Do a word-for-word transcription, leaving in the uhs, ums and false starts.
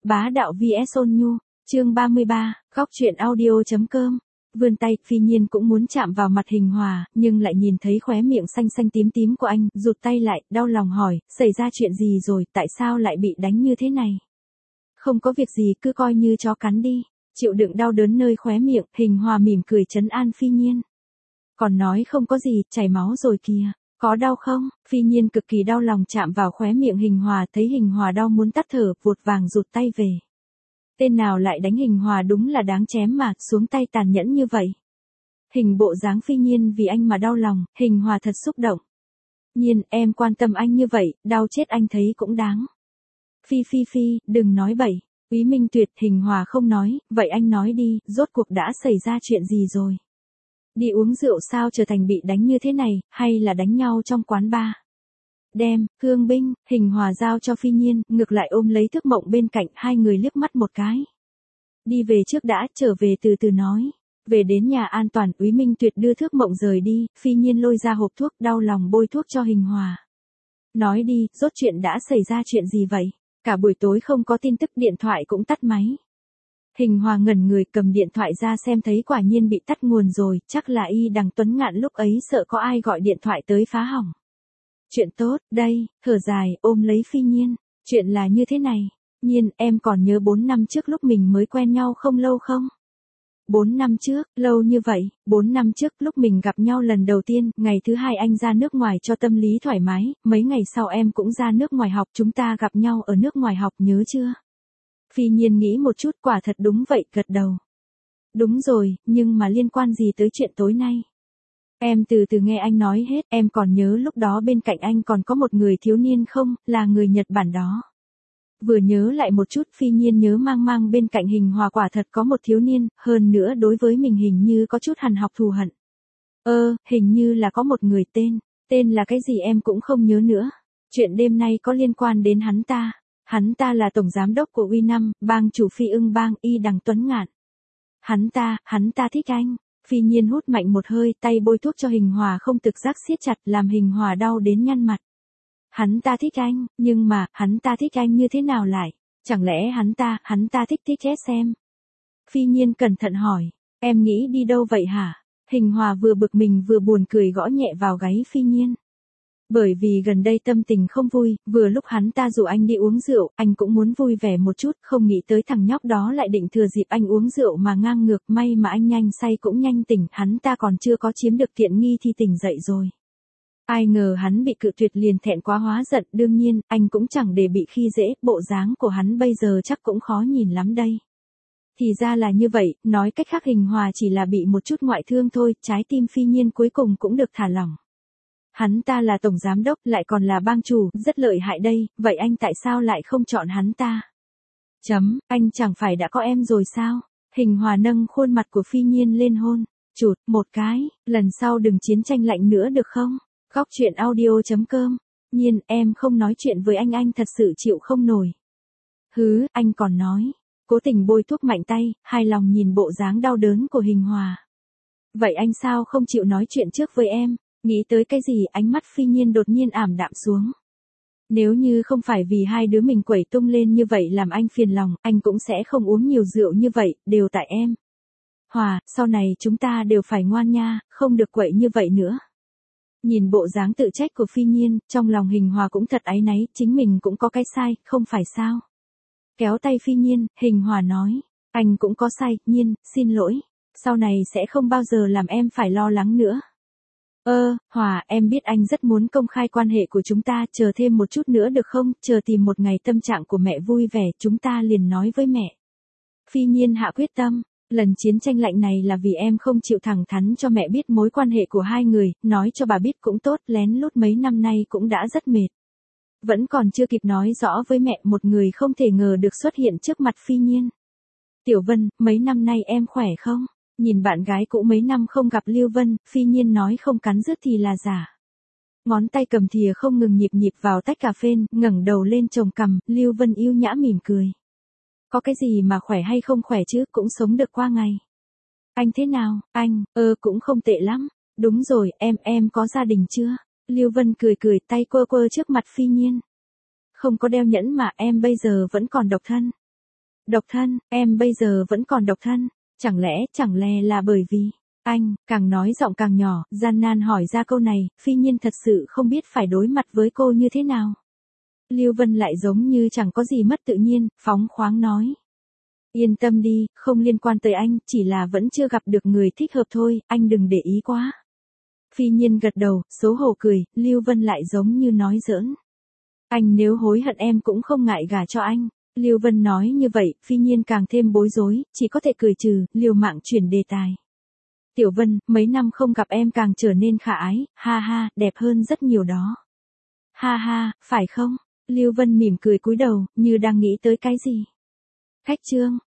Bá đạo vs ôn nhu, chương ba mươi ba, góc truyện audio.com. Vươn tay, Phi Nhiên cũng muốn chạm vào mặt Hình Hòa, nhưng lại nhìn thấy khóe miệng xanh xanh tím tím của anh, rụt tay lại, đau lòng hỏi, xảy ra chuyện gì rồi, tại sao lại bị đánh như thế này? Không có việc gì, cứ coi như chó cắn đi. Chịu đựng đau đớn nơi khóe miệng, Hình Hòa mỉm cười trấn an Phi Nhiên. Còn nói không có gì, chảy máu rồi kìa. Có đau không? Phi Nhiên cực kỳ đau lòng chạm vào khóe miệng Hình Hòa, thấy Hình Hòa đau muốn tắt thở, vụt vàng rụt tay về. Tên nào lại đánh Hình Hòa đúng là đáng chém mà, xuống tay tàn nhẫn như vậy. Hình bộ dáng Phi Nhiên vì anh mà đau lòng, Hình Hòa thật xúc động. Nhiên, em quan tâm anh như vậy, đau chết anh thấy cũng đáng. Phi Phi Phi, đừng nói bậy. Úy Minh Tuyệt, Hình Hòa không nói, vậy anh nói đi, rốt cuộc đã xảy ra chuyện gì rồi? Đi uống rượu sao trở thành bị đánh như thế này, hay là đánh nhau trong quán bar? Đem, Hương binh, Hình Hòa giao cho Phi Nhiên, ngược lại ôm lấy Thức Mộng bên cạnh, hai người liếc mắt một cái. Đi về trước đã, trở về từ từ nói. Về đến nhà an toàn, Úy Minh Tuyệt đưa Thức Mộng rời đi, Phi Nhiên lôi ra hộp thuốc, đau lòng bôi thuốc cho Hình Hòa. Nói đi, rốt chuyện đã xảy ra chuyện gì vậy? Cả buổi tối không có tin tức, điện thoại cũng tắt máy. Hình Hòa ngẩn người, cầm điện thoại ra xem thấy quả nhiên bị tắt nguồn rồi, chắc là Y Đằng Tuấn Ngạn lúc ấy sợ có ai gọi điện thoại tới phá hỏng. Chuyện tốt, đây, thở dài, ôm lấy Phi Nhiên. Chuyện là như thế này. Nhiên, em còn nhớ bốn năm trước lúc mình mới quen nhau không lâu không? Bốn năm trước, lâu như vậy, bốn năm trước lúc mình gặp nhau lần đầu tiên, ngày thứ hai anh ra nước ngoài cho tâm lý thoải mái, mấy ngày sau em cũng ra nước ngoài học, chúng ta gặp nhau ở nước ngoài học, nhớ chưa? Phi Nhiên nghĩ một chút, quả thật đúng vậy, gật đầu. Đúng rồi, nhưng mà liên quan gì tới chuyện tối nay? Em từ từ nghe anh nói hết, em còn nhớ lúc đó bên cạnh anh còn có một người thiếu niên không, là người Nhật Bản đó. Vừa nhớ lại một chút, Phi Nhiên nhớ mang mang bên cạnh Hình Hòa quả thật có một thiếu niên, hơn nữa đối với mình hình như có chút hằn học thù hận. Ơ, hình như là có một người tên, tên là cái gì em cũng không nhớ nữa. Chuyện đêm nay có liên quan đến hắn ta. Hắn ta là tổng giám đốc của uy năm, bang chủ Phi Ưng bang, Y Đằng Tuấn Ngạn. Hắn ta, hắn ta thích anh. Phi Nhiên hút mạnh một hơi, tay bôi thuốc cho Hình Hòa không tự giác siết chặt, làm Hình Hòa đau đến nhăn mặt. Hắn ta thích anh, nhưng mà, hắn ta thích anh như thế nào lại? Chẳng lẽ hắn ta, hắn ta thích thích ét em? Phi Nhiên cẩn thận hỏi, em nghĩ đi đâu vậy hả? Hình Hòa vừa bực mình vừa buồn cười gõ nhẹ vào gáy Phi Nhiên. Bởi vì gần đây tâm tình không vui, vừa lúc hắn ta rủ anh đi uống rượu, anh cũng muốn vui vẻ một chút, không nghĩ tới thằng nhóc đó lại định thừa dịp anh uống rượu mà ngang ngược, may mà anh nhanh say cũng nhanh tỉnh, hắn ta còn chưa có chiếm được tiện nghi thì tỉnh dậy rồi. Ai ngờ hắn bị cự tuyệt liền thẹn quá hóa giận, đương nhiên, anh cũng chẳng để bị khi dễ, bộ dáng của hắn bây giờ chắc cũng khó nhìn lắm đây. Thì ra là như vậy, nói cách khác Hình Hòa chỉ là bị một chút ngoại thương thôi, trái tim Phi Nhiên cuối cùng cũng được thả lỏng. Hắn ta là tổng giám đốc, lại còn là bang chủ, rất lợi hại đây, vậy anh tại sao lại không chọn hắn ta? Chấm, anh chẳng phải đã có em rồi sao? Hình Hòa nâng khuôn mặt của Phi Nhiên lên hôn, chụt, một cái, lần sau đừng chiến tranh lạnh nữa được không? Góc truyện audio.com. Nhiên, em không nói chuyện với anh anh thật sự chịu không nổi. Hứ, anh còn nói. Cố tình bôi thuốc mạnh tay, hài lòng nhìn bộ dáng đau đớn của Hình Hòa. Vậy anh sao không chịu nói chuyện trước với em? Nghĩ tới cái gì, ánh mắt Phi Nhiên đột nhiên ảm đạm xuống. Nếu như không phải vì hai đứa mình quẩy tung lên như vậy làm anh phiền lòng, anh cũng sẽ không uống nhiều rượu như vậy, đều tại em. Hòa, sau này chúng ta đều phải ngoan nha, không được quậy như vậy nữa. Nhìn bộ dáng tự trách của Phi Nhiên, trong lòng Hình Hòa cũng thật áy náy, chính mình cũng có cái sai, không phải sao. Kéo tay Phi Nhiên, Hình Hòa nói, anh cũng có sai, Nhiên, xin lỗi, sau này sẽ không bao giờ làm em phải lo lắng nữa. Ơ, Hòa, em biết anh rất muốn công khai quan hệ của chúng ta, chờ thêm một chút nữa được không, chờ tìm một ngày tâm trạng của mẹ vui vẻ, chúng ta liền nói với mẹ. Phi Nhiên hạ quyết tâm. Lần chiến tranh lạnh này là vì em không chịu thẳng thắn cho mẹ biết mối quan hệ của hai người, nói cho bà biết cũng tốt, lén lút mấy năm nay cũng đã rất mệt. Vẫn còn chưa kịp nói rõ với mẹ, một người không thể ngờ được xuất hiện trước mặt Phi Nhiên. Tiểu Vân, mấy năm nay em khỏe không? Nhìn bạn gái cũ mấy năm không gặp Lưu Vân, Phi Nhiên nói không cắn rứt thì là giả. Ngón tay cầm thìa không ngừng nhịp nhịp vào tách cà phê, ngẩng đầu lên chồng cằm, Lưu Vân yêu nhã mỉm cười. Có cái gì mà khỏe hay không khỏe chứ, cũng sống được qua ngày. Anh thế nào, anh, ơ cũng không tệ lắm. Đúng rồi, em, em có gia đình chưa? Lưu Vân cười cười, tay quơ quơ trước mặt Phi Nhiên. Không có đeo nhẫn mà em bây giờ vẫn còn độc thân. Độc thân, em bây giờ vẫn còn độc thân. Chẳng lẽ, chẳng lẽ là bởi vì... Anh, càng nói giọng càng nhỏ, gian nan hỏi ra câu này, Phi Nhiên thật sự không biết phải đối mặt với cô như thế nào. Lưu Vân lại giống như chẳng có gì mất tự nhiên, phóng khoáng nói. Yên tâm đi, không liên quan tới anh, chỉ là vẫn chưa gặp được người thích hợp thôi, anh đừng để ý quá. Phi Nhiên gật đầu, xấu hổ cười, Lưu Vân lại giống như nói giỡn. Anh nếu hối hận em cũng không ngại gả cho anh. Lưu Vân nói như vậy, Phi Nhiên càng thêm bối rối, chỉ có thể cười trừ, liều mạng chuyển đề tài. Tiểu Vân, mấy năm không gặp em càng trở nên khả ái, ha ha, đẹp hơn rất nhiều đó. Ha ha, phải không? Lưu Vân mỉm cười cúi đầu, như đang nghĩ tới cái gì. Khách trương,